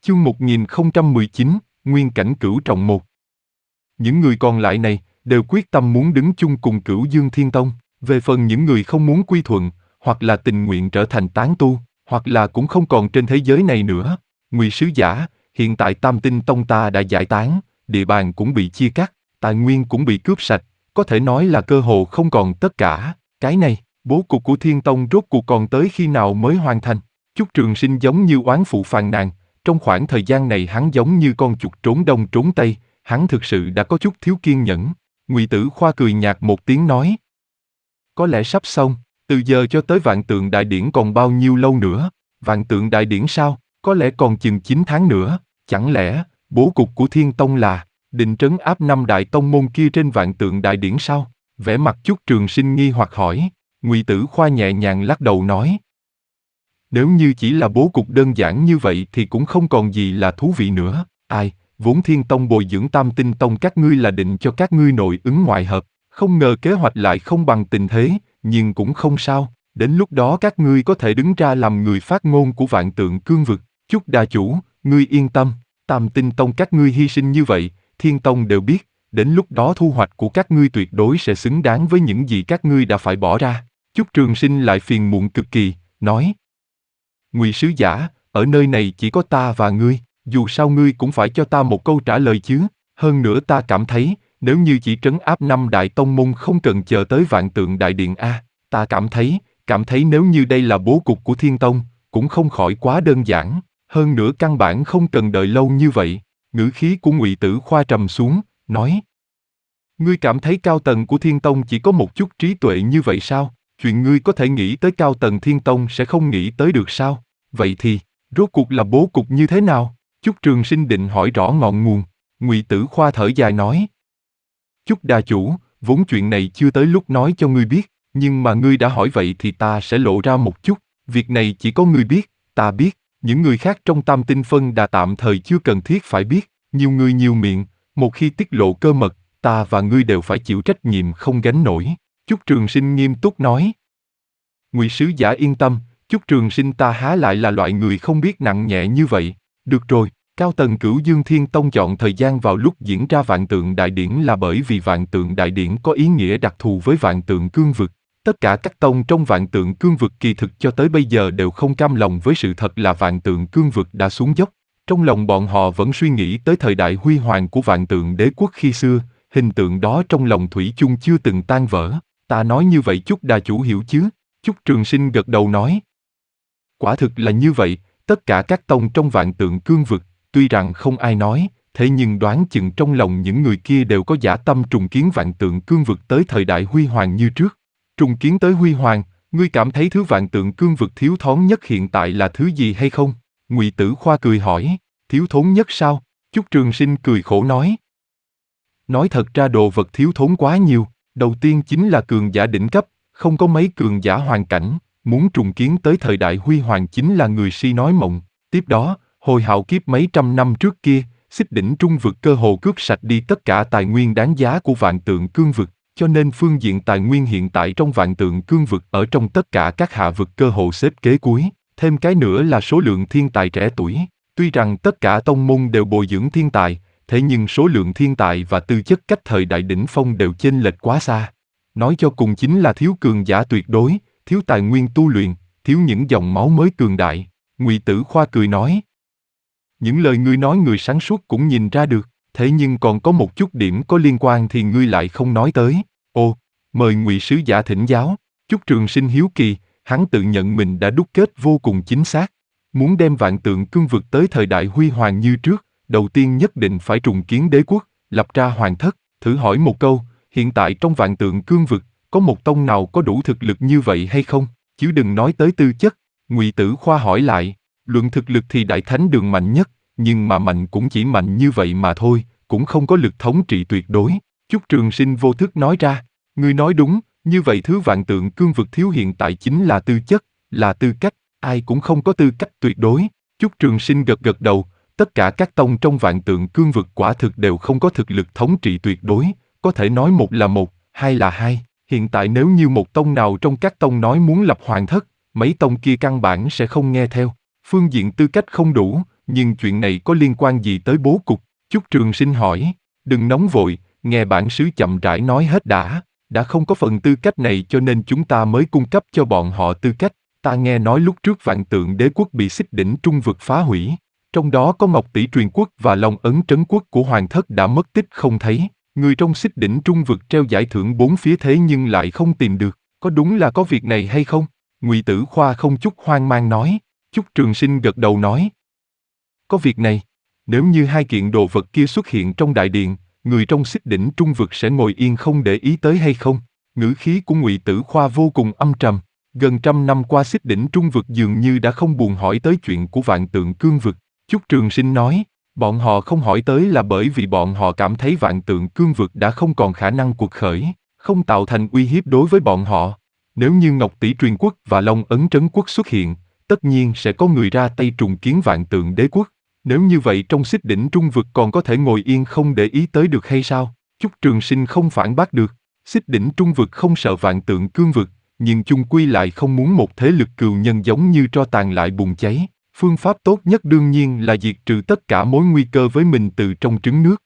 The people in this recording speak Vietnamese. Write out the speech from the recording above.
Chương 1019, Nguyên cảnh Cửu Trọng 1. Những người còn lại này đều quyết tâm muốn đứng chung cùng Cửu Dương Thiên Tông. Về phần những người không muốn quy thuận, hoặc là tình nguyện trở thành tán tu, hoặc là cũng không còn trên thế giới này nữa. Ngụy sứ giả, hiện tại Tam Tinh Tông ta đã giải tán, địa bàn cũng bị chia cắt, tài nguyên cũng bị cướp sạch, có thể nói là cơ hồ không còn tất cả. Cái này, bố cục của Thiên Tông rốt cuộc còn tới khi nào mới hoàn thành? Chúc Trường Sinh giống như oán phụ phàn nàn. Trong khoảng thời gian này hắn giống như con chuột trốn đông trốn tây, hắn thực sự đã có chút thiếu kiên nhẫn. Ngụy Tử Khoa cười nhạt một tiếng nói: có lẽ sắp xong, từ giờ cho tới Vạn Tượng Đại Điển còn bao nhiêu lâu nữa? Vạn Tượng Đại Điển sao? Có lẽ còn chừng 9 tháng nữa. Chẳng lẽ bố cục của Thiên Tông là định trấn áp 5 đại tông môn kia trên Vạn Tượng Đại Điển sao? Vẻ mặt Chúc Trường Sinh nghi hoặc hỏi. Ngụy Tử Khoa nhẹ nhàng lắc đầu nói: nếu như chỉ là bố cục đơn giản như vậy thì cũng không còn gì là thú vị nữa. Ai, vốn Thiên Tông bồi dưỡng Tam Tinh Tông các ngươi là định cho các ngươi nội ứng ngoại hợp, không ngờ kế hoạch lại không bằng tình thế, nhưng cũng không sao, đến lúc đó các ngươi có thể đứng ra làm người phát ngôn của Vạn Tượng Cương Vực. Chúc đà chủ, ngươi yên tâm, Tam Tinh Tông các ngươi hy sinh như vậy, Thiên Tông đều biết, đến lúc đó thu hoạch của các ngươi tuyệt đối sẽ xứng đáng với những gì các ngươi đã phải bỏ ra. Chúc Trường Sinh lại phiền muộn cực kỳ, nói: Ngụy sứ giả, ở nơi này chỉ có ta và ngươi, dù sao ngươi cũng phải cho ta một câu trả lời chứ. Hơn nữa ta cảm thấy, nếu như chỉ trấn áp 5 đại tông môn không cần chờ tới Vạn Tượng Đại Điện a, ta cảm thấy nếu như đây là bố cục của Thiên Tông, cũng không khỏi quá đơn giản. Hơn nữa căn bản không cần đợi lâu như vậy. Ngữ khí của Ngụy Tử Khoa trầm xuống, nói: ngươi cảm thấy cao tầng của Thiên Tông chỉ có một chút trí tuệ như vậy sao? Chuyện ngươi có thể nghĩ tới cao tầng Thiên Tông sẽ không nghĩ tới được sao? Vậy thì, rốt cuộc là bố cục như thế nào? Chúc Trường Sinh định hỏi rõ ngọn nguồn. Ngụy Tử Khoa thở dài nói: Chúc đà chủ, vốn chuyện này chưa tới lúc nói cho ngươi biết, nhưng mà ngươi đã hỏi vậy thì ta sẽ lộ ra một chút. Việc này chỉ có ngươi biết, ta biết, những người khác trong Tam Tinh Phân Đà tạm thời chưa cần thiết phải biết. Nhiều người nhiều miệng, một khi tiết lộ cơ mật, ta và ngươi đều phải chịu trách nhiệm không gánh nổi. Chúc Trường Sinh nghiêm túc nói. Ngụy sứ giả yên tâm, Chúc Trường Sinh ta há lại là loại người không biết nặng nhẹ như vậy. Được rồi, cao tầng Cửu Dương Thiên Tông chọn thời gian vào lúc diễn ra Vạn Tượng Đại Điển là bởi vì Vạn Tượng Đại Điển có ý nghĩa đặc thù với Vạn Tượng Cương Vực. Tất cả các tông trong Vạn Tượng Cương Vực kỳ thực cho tới bây giờ đều không cam lòng với sự thật là Vạn Tượng Cương Vực đã xuống dốc. Trong lòng bọn họ vẫn suy nghĩ tới thời đại huy hoàng của Vạn Tượng Đế Quốc khi xưa, hình tượng đó trong lòng thủy chung chưa từng tan vỡ. Ta nói như vậy Chúc đà chủ hiểu chứ? Chúc Trường Sinh gật đầu nói. Quả thực là như vậy, tất cả các tông trong Vạn Tượng Cương Vực, tuy rằng không ai nói, thế nhưng đoán chừng trong lòng những người kia đều có dã tâm trùng kiến Vạn Tượng Cương Vực tới thời đại huy hoàng như trước. Trùng kiến tới huy hoàng, ngươi cảm thấy thứ Vạn Tượng Cương Vực thiếu thốn nhất hiện tại là thứ gì hay không? Ngụy Tử Khoa cười hỏi. Thiếu thốn nhất sao? Chúc Trường Sinh cười khổ nói. Nói thật ra đồ vật thiếu thốn quá nhiều, đầu tiên chính là cường giả đỉnh cấp, không có mấy cường giả hoàn cảnh, muốn trùng kiến tới thời đại huy hoàng chính là người si nói mộng. Tiếp đó, hồi hạo kiếp mấy trăm năm trước kia, Xích Đỉnh Trung Vực cơ hồ cướp sạch đi tất cả tài nguyên đáng giá của Vạn Tượng Cương Vực, cho nên phương diện tài nguyên hiện tại trong Vạn Tượng Cương Vực ở trong tất cả các hạ vực cơ hồ xếp kế cuối, thêm cái nữa là số lượng thiên tài trẻ tuổi. Tuy rằng tất cả tông môn đều bồi dưỡng thiên tài, thế nhưng số lượng thiên tài và tư chất cách thời đại đỉnh phong đều chênh lệch quá xa. Nói cho cùng chính là thiếu cường giả tuyệt đối, thiếu tài nguyên tu luyện, thiếu những dòng máu mới cường đại. Ngụy Tử Khoa cười nói. Những lời ngươi nói người sáng suốt cũng nhìn ra được, thế nhưng còn có một chút điểm có liên quan thì ngươi lại không nói tới. Ồ, mời Ngụy sứ giả thỉnh giáo. Chúc Trường Sinh hiếu kỳ, hắn tự nhận mình đã đúc kết vô cùng chính xác. Muốn đem Vạn Tượng Cương Vực tới thời đại huy hoàng như trước, đầu tiên nhất định phải trùng kiến đế quốc, lập ra hoàng thất. Thử hỏi một câu, hiện tại trong Vạn Tượng Cương Vực, có một tông nào có đủ thực lực như vậy hay không? Chứ đừng nói tới tư chất. Ngụy Tử Khoa hỏi lại. Luận thực lực thì Đại Thánh Đường mạnh nhất, nhưng mà mạnh cũng chỉ mạnh như vậy mà thôi, cũng không có lực thống trị tuyệt đối. Chúc Trường Sinh vô thức nói ra. Ngươi nói đúng, như vậy thứ Vạn Tượng Cương Vực thiếu hiện tại chính là tư chất, là tư cách. Ai cũng không có tư cách tuyệt đối. Chúc Trường Sinh gật gật đầu, tất cả các tông trong Vạn Tượng Cương Vực quả thực đều không có thực lực thống trị tuyệt đối, có thể nói một là một, hai là hai. Hiện tại nếu như một tông nào trong các tông nói muốn lập hoàng thất, mấy tông kia căn bản sẽ không nghe theo. Phương diện tư cách không đủ, nhưng chuyện này có liên quan gì tới bố cục? Chúc Trường Sinh hỏi. Đừng nóng vội, nghe bản xứ chậm rãi nói hết đã không có phần tư cách này cho nên chúng ta mới cung cấp cho bọn họ tư cách. Ta nghe nói lúc trước Vạn Tượng Đế quốc bị Xích Đỉnh Trung vực phá hủy, trong đó có Ngọc Tỷ Truyền Quốc và Long Ấn Trấn Quốc của Hoàng thất đã mất tích không thấy. Người trong Xích Đỉnh Trung vực treo giải thưởng bốn phía thế nhưng lại không tìm được, có đúng là có việc này hay không? Ngụy Tử Khoa không chút hoang mang nói. Chúc Trường Sinh gật đầu nói. Có việc này, nếu như hai kiện đồ vật kia xuất hiện trong đại điện, người trong Xích Đỉnh Trung vực sẽ ngồi yên không để ý tới hay không? Ngữ khí của Ngụy Tử Khoa vô cùng âm trầm. Gần 100 năm qua Xích Đỉnh Trung vực dường như đã không buồn hỏi tới chuyện của Vạn Tượng Cương vực. Chúc Trường Sinh nói, bọn họ không hỏi tới là bởi vì bọn họ cảm thấy Vạn Tượng Cương vực đã không còn khả năng cuộc khởi, không tạo thành uy hiếp đối với bọn họ. Nếu như Ngọc Tỷ Truyền Quốc và Long Ấn Trấn Quốc xuất hiện, tất nhiên sẽ có người ra tay trùng kiến Vạn Tượng Đế quốc. Nếu như vậy trong Xích Đỉnh Trung vực còn có thể ngồi yên không để ý tới được hay sao? Chúc Trường Sinh không phản bác được. Xích Đỉnh Trung vực không sợ Vạn Tượng Cương vực, nhưng chung quy lại không muốn một thế lực cừu nhân giống như tro tàn lại bùng cháy. Phương pháp tốt nhất đương nhiên là diệt trừ tất cả mối nguy cơ với mình từ trong trứng nước.